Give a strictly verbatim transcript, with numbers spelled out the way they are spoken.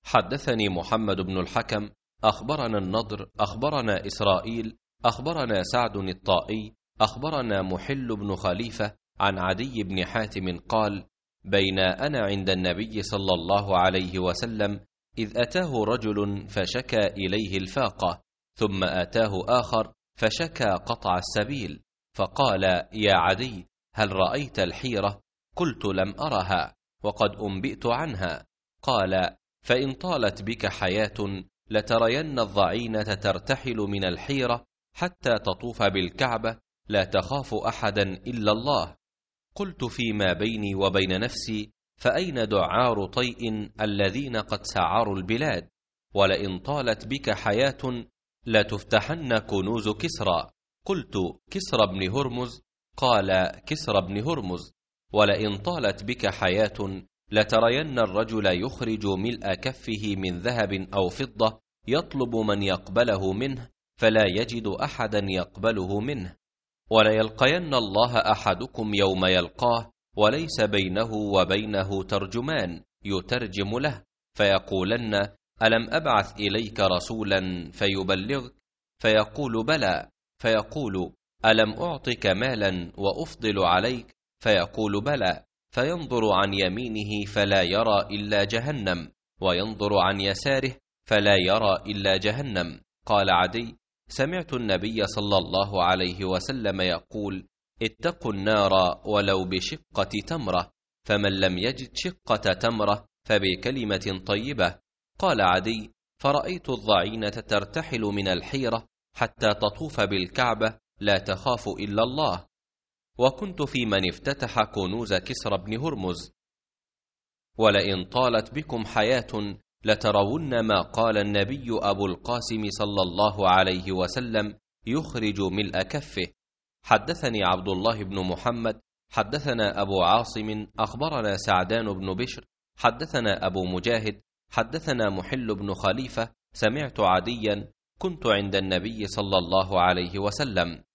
حدثني محمد بن الحكم أخبرنا النضر أخبرنا إسرائيل أخبرنا سعد الطائي أخبرنا محل بن خليفة عن عدي بن حاتم قال: بين أنا عند النبي صلى الله عليه وسلم إذ أتاه رجل فشكى إليه الفاقة، ثم أتاه آخر فشكى قطع السبيل، فقال: يا عدي، هل رأيت الحيرة؟ قلت: لم أرها، وقد أنبئت عنها. قال: فإن طالت بك حياة لترين الضعينة ترتحل من الحيرة حتى تطوف بالكعبة لا تخاف أحدا إلا الله. قلت: فيما بيني وبين نفسي فأين دعار طيء الذين قد سعروا البلاد؟ ولئن طالت بك حياة لتفتحن كنوز كسرى. قلت: كسرى بن هرمز؟ قال: كسرى بن هرمز. ولئن طالت بك حياة لترين الرجل يخرج ملء كفه من ذهب أو فضة يطلب من يقبله منه فلا يجد أحدا يقبله منه. وليلقين الله أحدكم يوم يلقاه وليس بينه وبينه ترجمان يترجم له، فيقولن: ألم أبعث إليك رسولا فيبلغك؟ فيقول: بلى. فيقول: ألم أعطك مالا وأفضل عليك؟ فيقول: بلى. فينظر عن يمينه فلا يرى إلا جهنم، وينظر عن يساره فلا يرى إلا جهنم. قال عدي: سمعت النبي صلى الله عليه وسلم يقول: اتقوا النار ولو بشقة تمرة، فمن لم يجد شقة تمرة فبكلمة طيبة. قال عدي: فرأيت الضعينة ترتحل من الحيرة حتى تطوف بالكعبة لا تخاف إلا الله، وكنت في من افتتح كنوز كسرى بن هرمز. ولئن طالت بكم حياة لترون ما قال النبي أبو القاسم صلى الله عليه وسلم يخرج ملء كفه. حدثني عبد الله بن محمد حدثنا أبو عاصم أخبرنا سعدان بن بشر حدثنا أبو مجاهد حدثنا محل بن خليفة سمعت عديا: كنت عند النبي صلى الله عليه وسلم